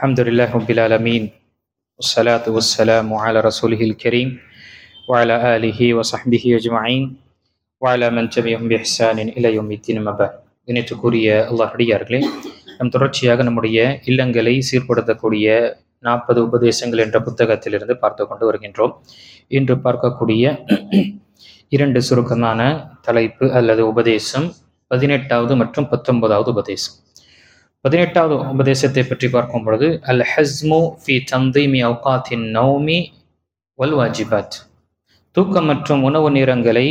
الحمد لله رب العالمين والصلاة والسلام على رسوله الكريم وعلى آله وصحبه أجمعين وعلى من تبعهم بإحسان إلى يوم الدين ما بعد. இணைத்துக்குரிய அல்லாஹ் அடியார்களே, நம் தொடர்ச்சியாக நம்முடைய இல்லங்களை சீர்படுத்தக்கூடிய 40 உபதேசங்கள் என்ற புத்தகத்திலிருந்து பார்த்து கொண்டு வருகின்றோம். இன்று பார்க்கக்கூடிய 2 சுருக்கமான தலைப்பு அல்லது உபதேசம் 18வது மற்றும் 19வது உபதேசம். 18வது உபதேசத்தை பற்றி பார்க்கும் பொழுது அல் ஹஸ்மு ஃபி தந்தீமி அவ்காத்தின் நௌமி வல் வாஜிபாத், தூக்கம் மற்றும் உணவு நேரங்களை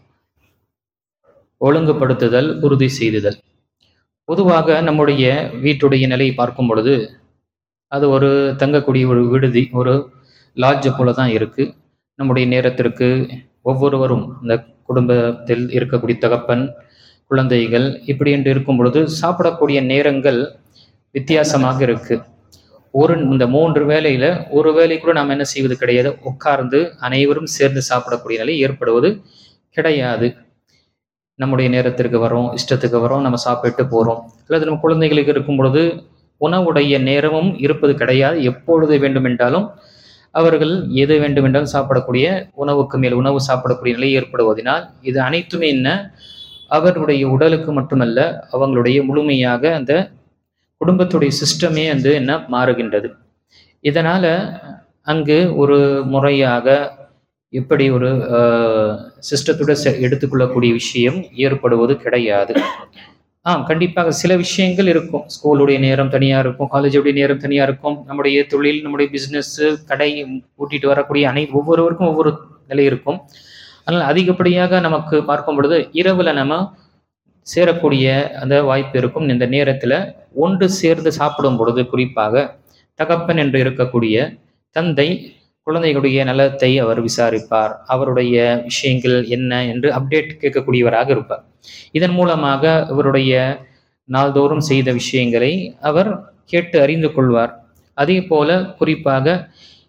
ஒழுங்குபடுத்துதல், உறுதி செய்துதல். பொதுவாக நம்முடைய வீட்டுடைய நிலையை பார்க்கும் பொழுது அது ஒரு தங்கக்கூடிய ஒரு விடுதி, ஒரு லாட்ஜ் போல தான் இருக்கு. நம்முடைய நேரத்திற்கு ஒவ்வொருவரும் இந்த குடும்பத்தில் இருக்கக்கூடிய தகப்பன், குழந்தைகள் இப்படி என்று இருக்கும் பொழுது சாப்பிடக்கூடிய நேரங்கள் வித்தியாசமாக இருக்கு. இந்த 3 வேளையில ஒரு வேளை கூட நாம் என்ன செய்வது கிடையாது, உட்கார்ந்து அனைவரும் சேர்ந்து சாப்பிடக்கூடிய நிலை ஏற்படுவது கிடையாது. நம்முடைய நேரத்திற்கு வரோம், இஷ்டத்துக்கு வரோம், நம்ம சாப்பிட்டு போறோம். அல்லது நம்ம குழந்தைகளுக்கு இருக்கும் பொழுது உணவுடைய நேரமும் இருப்பது கிடையாது. எப்பொழுது வேண்டுமென்றாலும் அவர்கள் எது வேண்டுமென்றாலும் சாப்பிடக்கூடிய, உணவுக்கு மேல் உணவு சாப்பிடக்கூடிய நிலை ஏற்படுவதனால் இது அனைத்துமே என்ன, அவர்களுடைய உடலுக்கு மட்டுமல்ல, அவங்களுடைய முழுமையாக அந்த குடும்பத்துடைய சிஸ்டமே வந்து என்ன மாறுகின்றது. இதனால அங்கு ஒரு முறையாக இப்படி ஒரு சிஸ்டத்தோட எடுத்துக்கொள்ளக்கூடிய விஷயம் ஏற்படுவது கிடையாது. கண்டிப்பாக சில விஷயங்கள் இருக்கும். ஸ்கூலுடைய நேரம் தனியாக இருக்கும், காலேஜுடைய நேரம் தனியாக இருக்கும், நம்முடைய தொழில், நம்முடைய பிஸ்னஸ், கடை கூட்டிட்டு வரக்கூடிய ஒவ்வொருவருக்கும் ஒவ்வொரு நிலை இருக்கும். அதனால் அதிகப்படியாக நமக்கு பார்க்கும் பொழுது இரவுல நம்ம சேரக்கூடிய அந்த வாய்ப்பு இருக்கும். இந்த நேரத்துல ஒன்று சேர்ந்து சாப்பிடும் பொழுது குறிப்பாக தகப்பன் என்று இருக்கக்கூடிய தந்தை குழந்தைகளுடைய நலத்தை அவர் விசாரிப்பார். அவருடைய விஷயங்கள் என்ன என்று அப்டேட் கேட்கக்கூடியவராக இருப்பார். இதன் மூலமாக அவருடைய நாள்தோறும் செய்த விஷயங்களை அவர் கேட்டு அறிந்து கொள்வார். அதே போல குறிப்பாக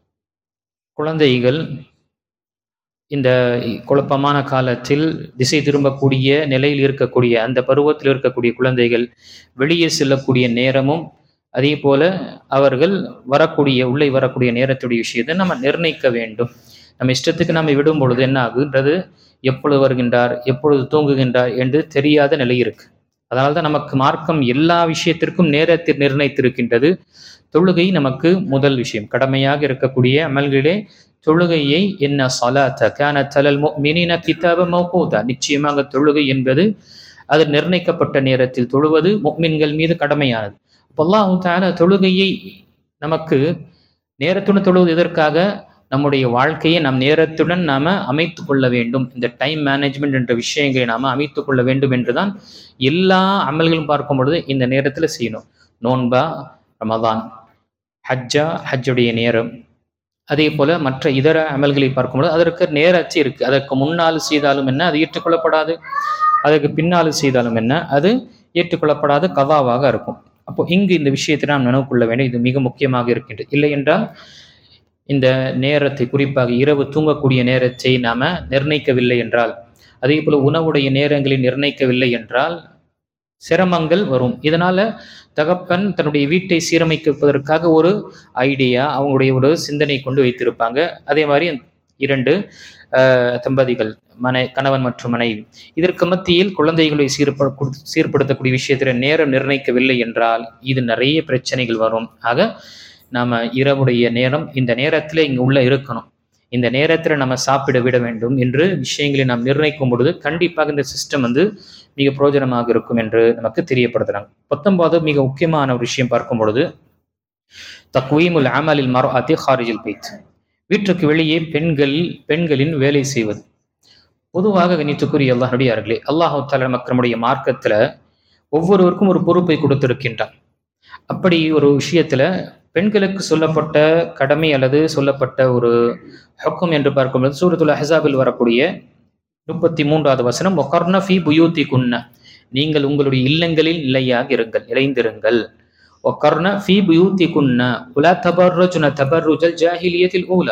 குழந்தைகள் இந்த குழப்பமான காலத்தில் திசை திரும்பக்கூடிய நிலையில் இருக்கக்கூடிய அந்த பருவத்தில் இருக்கக்கூடிய குழந்தைகள் வெளியே செல்லக்கூடிய நேரமும், அதே போல அவர்கள் உள்ளே வரக்கூடிய நேரத்துடைய விஷயத்தை நம்ம நிர்ணயிக்க வேண்டும். நம்ம இஷ்டத்துக்கு நம்ம விடும் பொழுது என்ன ஆகுன்றது, எப்பொழுது வருகின்றார், எப்பொழுது தூங்குகின்றார் என்று தெரியாத நிலை இருக்கு. அதனால்தான் நமக்கு மார்க்கம் எல்லா விஷயத்திற்கும் நேரத்தை நிர்ணயித்திருக்கின்றது. தொழுகை நமக்கு முதல் விஷயம், கடமையாக இருக்கக்கூடிய அமல்களே தொழுகையை என்ன ஸலாத்த கானத் அலல் முஃமினீன கிதாபன் மவ்கூதா, நிச்சயமாக தொழுகை என்பது அது நிர்ணயிக்கப்பட்ட நேரத்தில் தொழுவது முஃமின்கள் மீது கடமையானது. அல்லாஹ் தஆலா தொழுகையை நமக்கு நேரத்துடன் தொழுவது எதற்காக, நம்முடைய வாழ்க்கையை நாம் நேரத்துடன் நாம அமைத்து கொள்ள வேண்டும். இந்த டைம் மேனேஜ்மெண்ட் என்ற விஷயங்களை நாம அமைத்து கொள்ள வேண்டும் என்றுதான் எல்லா அமல்களும் பார்க்கும் பொழுது இந்த நேரத்துல செய்யணும். நோன்பா, ரமதான், ஹஜ்ஜா, ஹஜ்ஜுடைய நேரம், அதே போல மற்ற இதர அமல்களை பார்க்கும்போது அதற்கு நேரச்சு இருக்கு. அதற்கு முன்னால் செய்தாலும் என்ன, அது ஏற்றுக்கொள்ளப்படாது. அதற்கு பின்னால் செய்தாலும் என்ன, அது ஏற்றுக்கொள்ளப்படாத கவாவாக இருக்கும். அப்போ இங்கு இந்த விஷயத்தை நாம் நினைவு கொள்ள வேண்டும். இது மிக முக்கியமாக இருக்கின்றது. இல்லை என்றால் இந்த நேரத்தை, குறிப்பாக இரவு தூங்கக்கூடிய நேரத்தை நாம நிர்ணயிக்கவில்லை என்றால், அதே போல உணவுடைய நேரங்களை நிர்ணயிக்கவில்லை என்றால் சிரமங்கள் வரும். இதனால தகப்பன் தன்னுடைய வீட்டை சீரமைப்பதற்காக ஒரு ஐடியா, அவங்களுடைய ஒரு சிந்தனை கொண்டு வைத்திருப்பாங்க. அதே மாதிரி 2 தம்பதிகள், கணவன் மற்றும் மனைவி, இதற்கு மத்தியில் குழந்தைகளை சீர்படுத்தக்கூடிய விஷயத்தில் நேரம் நிர்ணயிக்கவில்லை என்றால் இது நிறைய பிரச்சனைகள் வரும். ஆக நாம இரவுடைய நேரம் இந்த நேரத்துல இங்க உள்ள இருக்கணும், இந்த நேரத்துல நம்ம சாப்பிட விட வேண்டும் என்று விஷயங்களை நாம் நிர்ணயிக்கும் பொழுது கண்டிப்பாக இந்த சிஸ்டம் வந்து மிக பிரயோஜனமாக இருக்கும் என்று நமக்கு தெரியப்படுத்துறாங்க. 19வது மிக முக்கியமான ஒரு விஷயம் பார்க்கும் பொழுது தக்வீமுல் அமலில் மர்அத்தி ஹாரிஜில் பைத், வீட்டுக்கு வெளியே பெண்களின் வேலை செய்வது. பொதுவாக கணித்துக்குரிய அல்லாஹ்வுடையார்களே, அல்லாஹ் தஆலா நம்முடைய மார்க்கத்துல ஒவ்வொருவருக்கும் ஒரு பொறுப்பை கொடுத்திருக்கின்றான். அப்படி ஒரு விஷயத்துல பெண்களுக்கு சொல்லப்பட்ட கடமை அல்லது சொல்லப்பட்ட ஒரு ஹுக்கும் என்று பார்க்கும்போது சூரத்துல் அஹ்ஸாபில் வரக்கூடிய 33வது வசனம், வகர்ன ஃபீ புயூத்திகுன்ன, நீங்கள் உங்களுடைய இல்லங்களில் இளைந்திருங்கள். வகர்ன ஃபீ புயூத்திகுன்ன வலா தபர்ரஜ்ன தபர்ருஜல் ஜாஹிலியத்தில் ஊலா,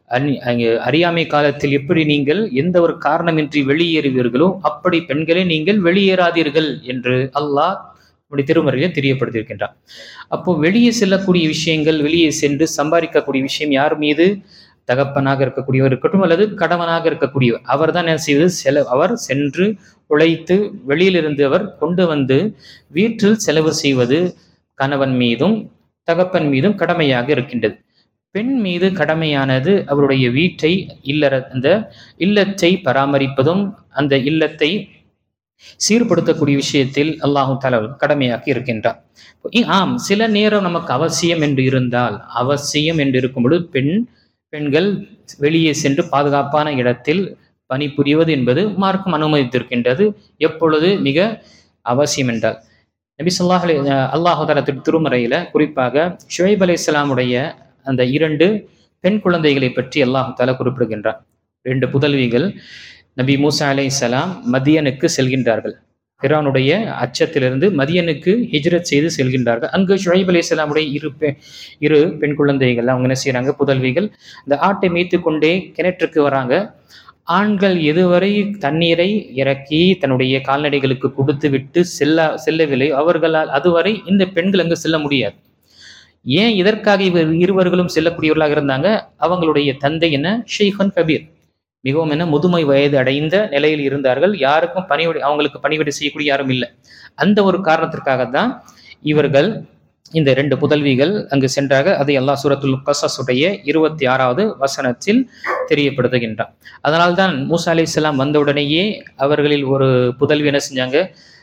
அறியாமை காலத்தில் எப்படி நீங்கள் எந்த ஒரு காரணமின்றி வெளியேறுவீர்களோ அப்படி பெண்களை நீங்கள் வெளியேறாதீர்கள் என்று அல்லாஹ் நம்முடைய திருமறையிலே தெரியப்படுத்தியிருக்கின்றான். அப்போ வெளியே செல்லக்கூடிய விஷயங்கள், வெளியே சென்று சம்பாதிக்கக்கூடிய விஷயம் யார் மீது? தகப்பனாக இருக்கக்கூடியவர் இருக்கட்டும் அல்லது கணவனாக இருக்கக்கூடியவர், அவர் தான் என்ன செய்வது? அவர் சென்று உழைத்து வெளியிலிருந்து அவர் கொண்டு வந்து வீட்டில் செலவு செய்வது கணவன் மீதும் தகப்பன் மீதும் கடமையாக இருக்கின்றது. பெண் மீது கடமையானது அவருடைய வீட்டை அந்த இல்லத்தை பராமரிப்பதும் அந்த இல்லத்தை சீர்படுத்தக்கூடிய விஷயத்தில் அல்லாஹு தஆலா கடமையாக்கி இருக்கின்றார். ஆம், சில நேரம் நமக்கு அவசியம் என்று இருந்தால், அவசியம் என்று இருக்கும் பொழுது பெண்கள் வெளியே சென்று பாதுகாப்பான இடத்தில் பணிபுரிவது என்பது மார்க்கம் அனுமதித்திருக்கின்றது. எப்பொழுது மிக அவசியம் என்றால், நபி அல்லாஹு தஆலா திருமறையில குறிப்பாக ஷுவைப் அலைஹிஸ்ஸலாமுடைய அந்த 2 பெண் குழந்தைகளை பற்றி அல்லாஹு தஆலா குறிப்பிடுகின்றார். 2 புதல்விகள். நபி மூசா அலைஹிஸ்ஸலாம் மதியனுக்கு செல்கின்றார்கள். ஃபிரௌனுடைய அச்சத்திலிருந்து மதியனுக்கு ஹிஜ்ரத் செய்து செல்கின்றார்கள். அங்கு ஷுவைப் அலைஹிஸ்ஸலாமுடைய இரு பெண் குழந்தைகள் அவங்க என்ன செய்யறாங்க? புதல்விகள் அந்த ஆட்டை மேய்த்து கொண்டே கிணற்றுக்கு வராங்க. ஆண்கள் எதுவரை தண்ணீரை இறக்கி தன்னுடைய கால்நடைகளுக்கு கொடுத்து விட்டு செல்லவில்லை, அவர்களால் அதுவரை இந்த பெண்கள் அங்கு செல்ல முடியாது. ஏன்? இதற்காக இருவர்களும் செல்லக்கூடியவர்களாக இருந்தாங்க. அவங்களுடைய தந்தை என்ன? ஷெய்குன் கபீர், மிகவும் என்ன முதுமை வயது அடைந்த நிலையில் இருந்தார்கள். யாருக்கும் அவங்களுக்கு பணிவிடை செய்யக்கூடிய யாரும் இல்லை. அந்த ஒரு காரணத்திற்காகத்தான் இவர்கள் இந்த 2 புதல்விகள் அங்கு சென்றாக. அதை அல்லாஹ் சூரத்துல் கஸஸுடைய 26வது வசனத்தில் தெரியப்படுத்துகின்றான். அதனால்தான் மூசா அலைஹிஸ்ஸலாம் வந்தவுடனேயே அவர்களில் ஒரு புதல்வி என்ன செஞ்சாங்க?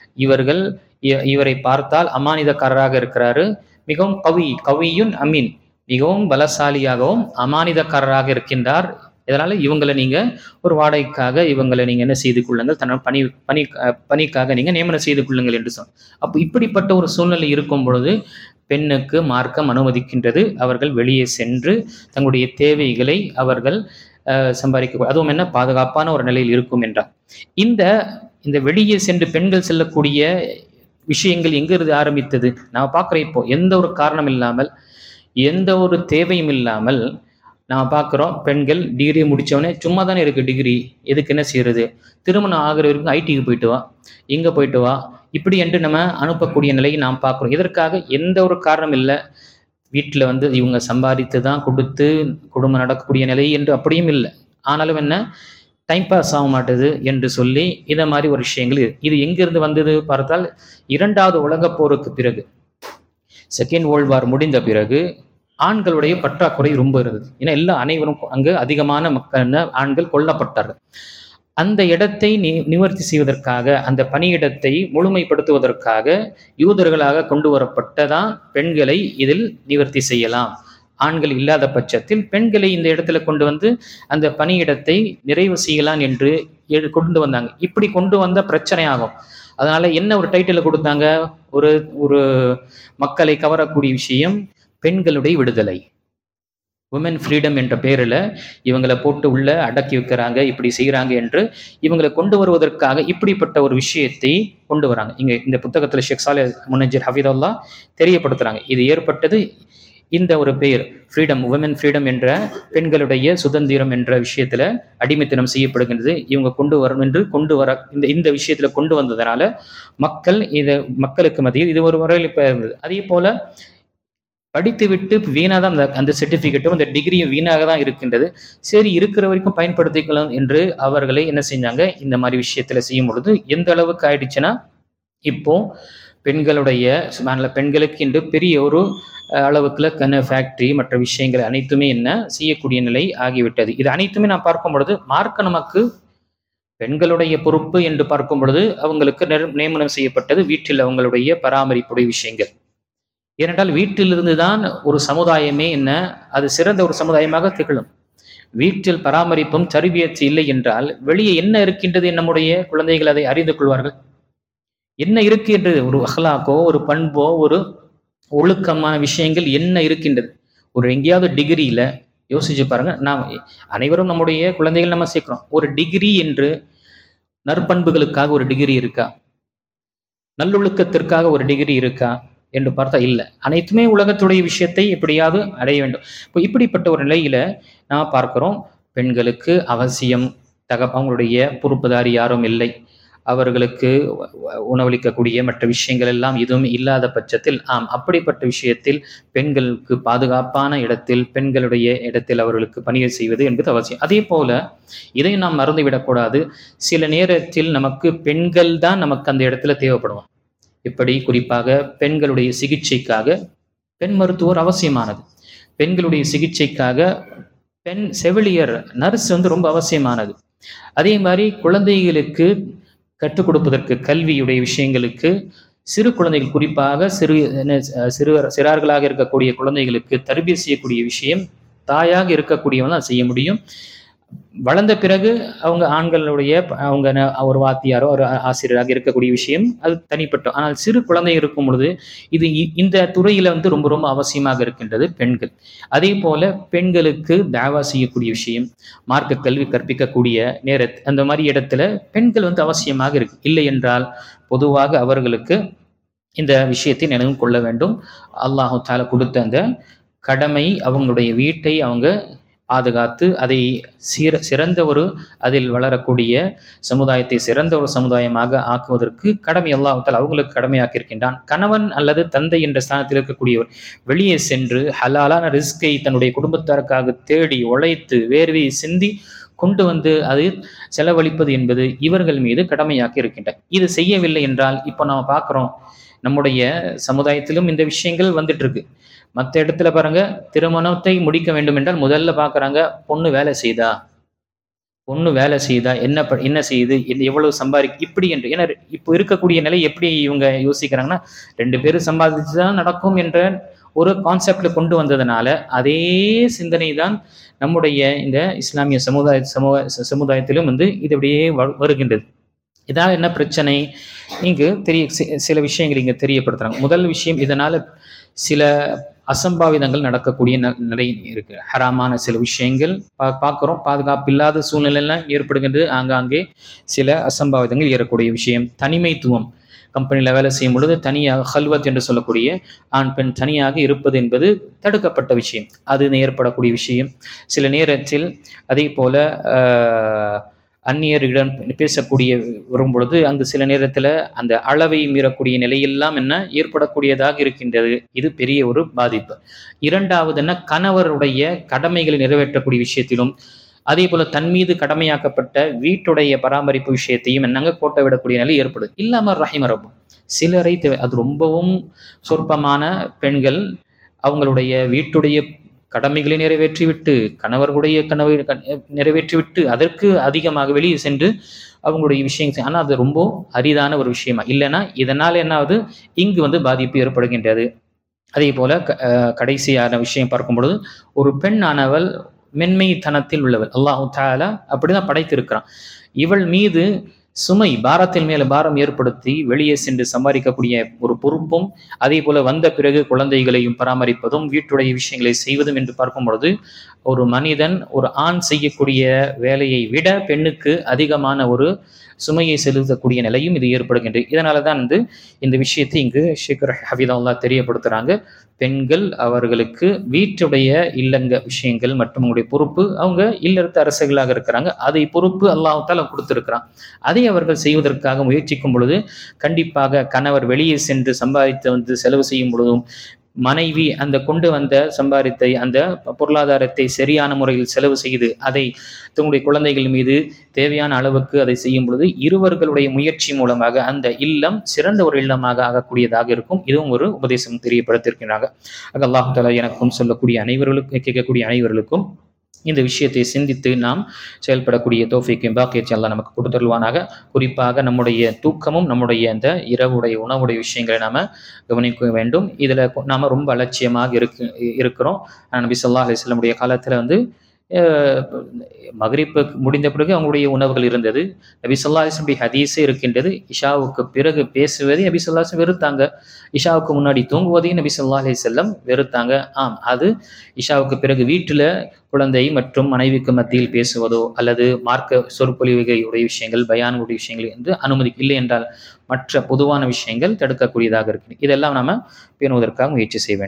இவரை பார்த்தால் அமானிதக்காரராக இருக்கிறாரு, மிகவும் கவியுன் அமீன், மிகவும் பலசாலியாகவும் அமானிதக்காரராக இருக்கின்றார். இதனால இவங்களை நீங்க ஒரு வாடகைக்காக இவங்களை நீங்க என்ன செய்து கொள்ளுங்கள், தன்னோட பணிக்காக நீங்க நியமனம் செய்து கொள்ளுங்கள் என்று சொன்ன. அப்போ இப்படிப்பட்ட ஒரு சூழ்நிலை இருக்கும் பொழுது பெண்ணுக்கு மார்க்கம் அனுமதிக்கின்றது. அவர்கள் வெளியே சென்று தங்களுடைய தேவைகளை அவர்கள் சம்பாதிக்க, அதுவும் என்ன பாதுகாப்பான ஒரு நிலையில் இருக்கும் என்றார். இந்த வெளியே சென்று பெண்கள் செல்லக்கூடிய விஷயங்கள் எங்கிருந்து ஆரம்பித்தது? நான் பார்க்குறேன், இப்போ எந்த ஒரு காரணம் இல்லாமல், எந்த ஒரு தேவையும் இல்லாமல் நான் பார்க்குறோம், பெண்கள் டிகிரி முடித்தவொடனே சும்மா தானே இருக்குது டிகிரி, எதுக்கு என்ன செய்கிறது, திருமணம் ஆகிற வரைக்கும் ஐடிக்கு போயிட்டு வா, இங்கே போயிட்டு வா, இப்படி என்று நம்ம அனுப்பக்கூடிய நிலையை நாம் பார்க்குறோம். இதற்காக எந்த ஒரு காரணம் இல்லை. வீட்டில் இவங்க சம்பாதித்து தான் கொடுத்து குடும்பம் நடக்கக்கூடிய நிலை என்று அப்படியும் இல்லை. ஆனாலும் என்ன, டைம் பாஸ் ஆக மாட்டுது என்று சொல்லி இதை மாதிரி ஒரு விஷயங்கள் இது எங்கிருந்து வந்தது பார்த்தால், 2வது உலகப் போருக்கு பிறகு, செகண்ட் வேர்ல்ட் வார் முடிந்த பிறகு ஆண்களுடைய பற்றாக்குறை ரொம்ப இருந்தது. ஏன்னா அனைவரும் அங்கு அதிகமான ஆண்கள் கொல்லப்பட்டார்கள். அந்த இடத்தை நிவர்த்தி செய்வதற்காக, அந்த பணியிடத்தை முழுமைப்படுத்துவதற்காக யூதர்களாக கொண்டு வரப்பட்டதான் பெண்களை இதில் நிவர்த்தி செய்யலாம். ஆண்கள் இல்லாத பட்சத்தில் பெண்களை இந்த இடத்துல கொண்டு வந்து அந்த பணியிடத்தை நிறைவு செய்யலாம் என்று கொண்டு வந்தாங்க. இப்படி கொண்டு வந்த பிரச்சனை ஆகும். அதனால என்ன ஒரு டைட்டில் கொடுத்தாங்க? ஒரு மக்களை கவரக்கூடிய விஷயம் பெண்களுடைய விடுதலை, உமன் ஃப்ரீடம் என்ற பேரில் இவங்களை போட்டு உள்ள அடக்கி வைக்கிறாங்க, இப்படி செய்கிறாங்க என்று இவங்களை கொண்டு வருவதற்காக இப்படிப்பட்ட ஒரு விஷயத்தை கொண்டு வராங்க. இங்கே இந்த புத்தகத்தில் ஷேக் சாலிஹ் முனஜ்ஜிர் ஹஃபிதல்லா தெரியப்படுத்துகிறாங்க. இது ஏற்பட்டது இந்த ஒரு பெயர் ஃப்ரீடம், உமன் ஃப்ரீடம் என்ற பெண்களுடைய சுதந்திரம் என்ற விஷயத்தில் அடிமைத்தனம் செய்யப்படுகின்றது. இவங்க கொண்டு வர இந்த விஷயத்தில் கொண்டு வந்ததுனால மக்களுக்கு மத்தியில் இது ஒரு முறையில் இப்போ இருந்தது. அதே போல படித்து விட்டு வீணாக தான் அந்த சர்டிஃபிகேட்டும் அந்த டிகிரியும் வீணாக தான் இருக்கின்றது. சரி, இருக்கிற வரைக்கும் பயன்படுத்திக்கலாம் என்று அவர்களை என்ன செஞ்சாங்க, இந்த மாதிரி விஷயத்தில் செய்யும் பொழுது எந்த அளவுக்கு ஆயிடுச்சுன்னா, இப்போ பெண்களுக்கு என்று பெரிய ஒரு அளவுக்குள்ள ஃபேக்டரி மற்ற விஷயங்கள் அனைத்துமே என்ன செய்யக்கூடிய நிலை ஆகிவிட்டது. இது அனைத்துமே நான் பார்க்கும் பொழுது மார்க்க நமக்கு பெண்களுடைய பொறுப்பு என்று பார்க்கும் பொழுது அவங்களுக்கு நியமனம் செய்யப்பட்டது வீட்டில் அவங்களுடைய பராமரிப்புடைய விஷயங்கள். ஏனென்றால் வீட்டிலிருந்து தான் ஒரு சமுதாயமே அது சிறந்த ஒரு சமுதாயமாக திகழும். வீட்டில் பராமரிப்பும் தர்பியத் இல்லை என்றால் வெளியே என்ன இருக்கின்றது, நம்முடைய குழந்தைகள் அதை அறிந்து கொள்வார்கள். என்ன இருக்கு என்று ஒரு அஹ்லாக்கோ, ஒரு பண்போ, ஒரு ஒழுக்கமான விஷயங்கள் என்ன இருக்கின்றது. ஒரு எங்கேயாவது டிகிரியில யோசிச்சு பாருங்க. நாம் அனைவரும் நம்முடைய குழந்தைகள் நம்ம சேர்க்கிறோம். ஒரு டிகிரி என்று நற்பண்புகளுக்காக ஒரு டிகிரி இருக்கா? நல்லொழுக்கத்திற்காக ஒரு டிகிரி இருக்கா என்று பார்த்தா இல்லை. அனைத்துமே உலகத்துடைய விஷயத்தை எப்படியாவது அடைய வேண்டும். இப்போ இப்படிப்பட்ட ஒரு நிலையில நாம் பார்க்கிறோம், பெண்களுக்கு அவசியம் அவங்களுடைய பொறுப்புதாரி யாரும் இல்லை. அவர்களுக்கு உணவளிக்கக்கூடிய மற்ற விஷயங்கள் எல்லாம் எதுவும் இல்லாத பட்சத்தில் அப்படிப்பட்ட விஷயத்தில் பெண்களுக்கு பாதுகாப்பான இடத்தில் பெண்களுடைய இடத்தில் அவர்களுக்கு பணியை செய்வது என்பது அவசியம். அதே போல இதை நாம் மறந்துவிடக்கூடாது. சில நேரத்தில் நமக்கு பெண்கள் தான் நமக்கு அந்த இடத்துல தேவைப்படுவாங்க. இப்படி குறிப்பாக பெண்களுடைய சிகிச்சைக்காக பெண் மருத்துவர் அவசியமானது. பெண்களுடைய சிகிச்சைக்காக பெண் செவிலியர் நர்ஸ் ரொம்ப அவசியமானது. அதே மாதிரி குழந்தைகளுக்கு கற்றுக் கொடுப்பதற்கு கல்வியுடைய விஷயங்களுக்கு சிறு குழந்தைகள் குறிப்பாக சிறார்களாக இருக்கக்கூடிய குழந்தைகளுக்கு தர்பியத் செய்யக்கூடிய விஷயம் தாயாக இருக்கக்கூடியவங்க தான் செய்ய முடியும். வளர்ந்த பிறகு அவங்க ஆண்களுடைய அவங்க ஒரு வாத்தியாரோ ஒரு ஆசிரியராக இருக்கக்கூடிய விஷயம் அது தனிப்பட்ட. ஆனால் சிறு குழந்தை இருக்கும் பொழுது இது இந்த துறையில ரொம்ப ரொம்ப அவசியமாக இருக்கின்றது பெண்கள். அதே போல பெண்களுக்கு தாவா செய்யக்கூடிய விஷயம், மார்க்க கல்வி கற்பிக்கக்கூடிய அந்த மாதிரி இடத்துல பெண்கள் அவசியமாக இருக்கு. இல்லை என்றால் பொதுவாக அவர்களுக்கு இந்த விஷயத்தை நினைவு கொள்ள வேண்டும். அல்லாஹு தஆலா கொடுத்த அந்த கடமை அவங்களுடைய வீட்டை அவங்க பாதுகாத்து அதை சிறந்த ஒரு அதில் வளரக்கூடிய சமுதாயத்தை சிறந்த ஒரு சமுதாயமாக ஆக்குவதற்கு கடமை அல்லாஹ் தஆலா அவங்களுக்கு கடமையாக்கி இருக்கின்றான். கணவன் அல்லது தந்தை என்ற ஸ்தானத்தில் இருக்கக்கூடியவர் வெளியே சென்று ஹலாலான ரிஸ்கை தன்னுடைய குடும்பத்தாருக்காக தேடி உழைத்து வேர்வை சிந்தி கொண்டு அது செலவழிப்பது என்பது இவர்கள் மீது கடமையாக்கி இருக்கின்றன. இது செய்யவில்லை என்றால் இப்போ நாம பார்க்குறோம், நம்முடைய சமுதாயத்திலும் இந்த விஷயங்கள் வந்துட்டு இருக்கு. மற்ற இடத்துல பாருங்க, திருமணத்தை முடிக்க வேண்டும் என்றால் முதல்ல பார்க்குறாங்க பொண்ணு வேலை செய்தா என்ன செய்யுது, எவ்வளவு இப்படி என்று. ஏன்னா இப்போ இருக்கக்கூடிய நிலை எப்படி இவங்க யோசிக்கிறாங்கன்னா 2 பேரும் சம்பாதிச்சுதான் நடக்கும் என்ற ஒரு கான்செப்ட்ல கொண்டு வந்ததுனால அதே சிந்தனை தான் நம்முடைய இந்த இஸ்லாமிய சமுதாயத்திலும் இது அப்படியே வருகின்றது. இதனால் என்ன பிரச்சனை? இங்கு சில விஷயங்கள் இங்க தெரியப்படுத்துறாங்க. முதல் விஷயம், இதனால சில அசம்பாவிதங்கள் நடக்கக்கூடிய நிலை இருக்கு. ஹராமான சில விஷயங்கள் பார்க்குறோம். பாதுகாப்பு இல்லாத சூழ்நிலையெல்லாம் ஏற்படுகின்றது. ஆங்காங்கே சில அசம்பாவிதங்கள் ஏறக்கூடிய விஷயம். தனிமைத்துவம், கம்பெனியில் வேலை செய்யும் பொழுது தனியாக ஹல்வத் என்று சொல்லக்கூடிய ஆண் பெண் தனியாக இருப்பது என்பது தடுக்கப்பட்ட விஷயம். அது ஏற்படக்கூடிய விஷயம். சில நேரத்தில் அதே போல அந்நியரிடம் பேசக்கூடிய வரும்பொழுது அங்கு சில நேரத்தில் அந்த அளவை மீறக்கூடிய நிலையெல்லாம் ஏற்படக்கூடியதாக இருக்கின்றது. இது பெரிய ஒரு பாதிப்பு. இரண்டாவது கணவருடைய கடமைகளை நிறைவேற்றக்கூடிய விஷயத்திலும் அதே போல தன் மீது கடமையாக்கப்பட்ட வீட்டுடைய பராமரிப்பு விஷயத்தையும் கோட்டை விடக்கூடிய நிலை ஏற்படுது. இல்லாமல் ரஹிமரபு சிலரை அது ரொம்பவும் சொற்பமான பெண்கள் அவங்களுடைய வீட்டுடைய கடமைகளை நிறைவேற்றிவிட்டு கணவர்களுடைய கனவை நிறைவேற்றிவிட்டு அதற்கு அதிகமாக வெளியே சென்று அவங்களுடைய விஷயங்கள், ஆனால் அது ரொம்ப அரிதான ஒரு விஷயமா. இல்லைன்னா இதனால் என்னாவது இங்கு பாதிப்பு ஏற்படுகின்றது. அதே போல கடைசியான விஷயம் பார்க்கும் பொழுது ஒரு பெண் ஆனவள் மென்மைத்தனத்தில் உள்ளவள். அல்லாஹு தஆலா அப்படிதான் படைத்திருக்கிறான். இவள் மீது சுமை பாரத்தின் மேல பாரம் ஏற்படுத்தி வெளியே சென்று சம்பாதிக்கக்கூடிய ஒரு பொறுப்பும் அதே போல வந்த பிறகு குழந்தைகளையும் பராமரிப்பதும் வீட்டுடைய விஷயங்களை செய்வதும் என்று பார்க்கும் பொழுது ஒரு மனிதன் ஒரு ஆண் செய்யக்கூடிய வேலையை விட பெண்ணுக்கு அதிகமான ஒரு சுமையை செலுத்தக்கூடிய நிலையும் இது ஏற்படுகின்றது. இதனால தான் இந்த விஷயத்தை இங்கு ஷேக் ஹஃபிதல்லாஹ் தெரியப்படுத்துறாங்க. பெண்கள் அவர்களுக்கு வீட்டுடைய இல்லங்க விஷயங்கள் மற்றும் அவங்களுடைய பொறுப்பு, அவங்க இல்லறத்து அரசுகளாக இருக்கிறாங்க, அதை பொறுப்பு அல்லாஹ் தஆலா கொடுத்திருக்கிறான். அதை அவர்கள் செய்வதற்காக முயற்சிக்கும் பொழுது கண்டிப்பாக கணவர் வெளியே சென்று சம்பாதித்து செலவு செய்யும் பொழுதும் மனைவி அந்த கொண்டு வந்த சம்பாதித்தை அந்த பொருளாதாரத்தை சரியான முறையில் செலவு செய்து அதை தங்களுடைய குழந்தைகள் மீது தேவையான அளவுக்கு அதை செய்யும் பொழுது இருவர்களுடைய முயற்சி மூலமாக அந்த இல்லம் சிறந்த ஒரு இல்லமாக ஆகக்கூடியதாக இருக்கும். இதுவும் ஒரு உபதேசம் தெரியப்படுத்தியிருக்கிறாங்க. அல்லாஹ் தஆலா எனக்கும் சொல்லக்கூடிய அனைவர்களுக்கும் கேட்கக்கூடிய அனைவர்களுக்கும் இந்த விஷயத்தை சிந்தித்து நாம் செயல்படக்கூடிய தௌஃபீக்கையும் பாக்கியத்தை அல்லாஹ் நமக்கு கொடுத்தருள்வானாக. குறிப்பாக நம்முடைய தூக்கமும் நம்முடைய அந்த இரவுடைய உணவுடைய விஷயங்களை நாம் கவனிக்க வேண்டும். இதில் நாம் ரொம்ப அலட்சியமாக இருக்கிறோம். நபி ஸல்லல்லாஹு அலைஹி வஸல்லம் காலத்தில் மக்ரிப் முடிந்த பிறகு அவங்களுடைய உணவுகள் இருந்தது. நபி ஸல்லல்லாஹு அலைஹி வஸல்லம் ஹதீஸே இருக்கின்றது, இஷாவுக்கு பிறகு பேசுவதை நபி ஸல்லல்லாஹு அலைஹி வஸல்லம் வெறுத்தாங்க, இஷாவுக்கு முன்னாடி தூங்குவதையும் நபி ஸல்லல்லாஹு அலைஹி வஸல்லம் வெறுத்தாங்க. அது இஷாவுக்கு பிறகு வீட்டில் குழந்தை மற்றும் மனைவிக்கு மத்தியில் பேசுவதோ அல்லது மார்க்க சொற்பொழிவுகளுடைய விஷயங்கள் பயானுடைய விஷயங்கள் என்று அனுமதி இல்லை என்றால் மற்ற பொதுவான விஷயங்கள் தடுக்கக்கூடியதாக இருக்கு. இதெல்லாம் நாம பேணுவதற்காக முயற்சி செய்ய வேண்டும்.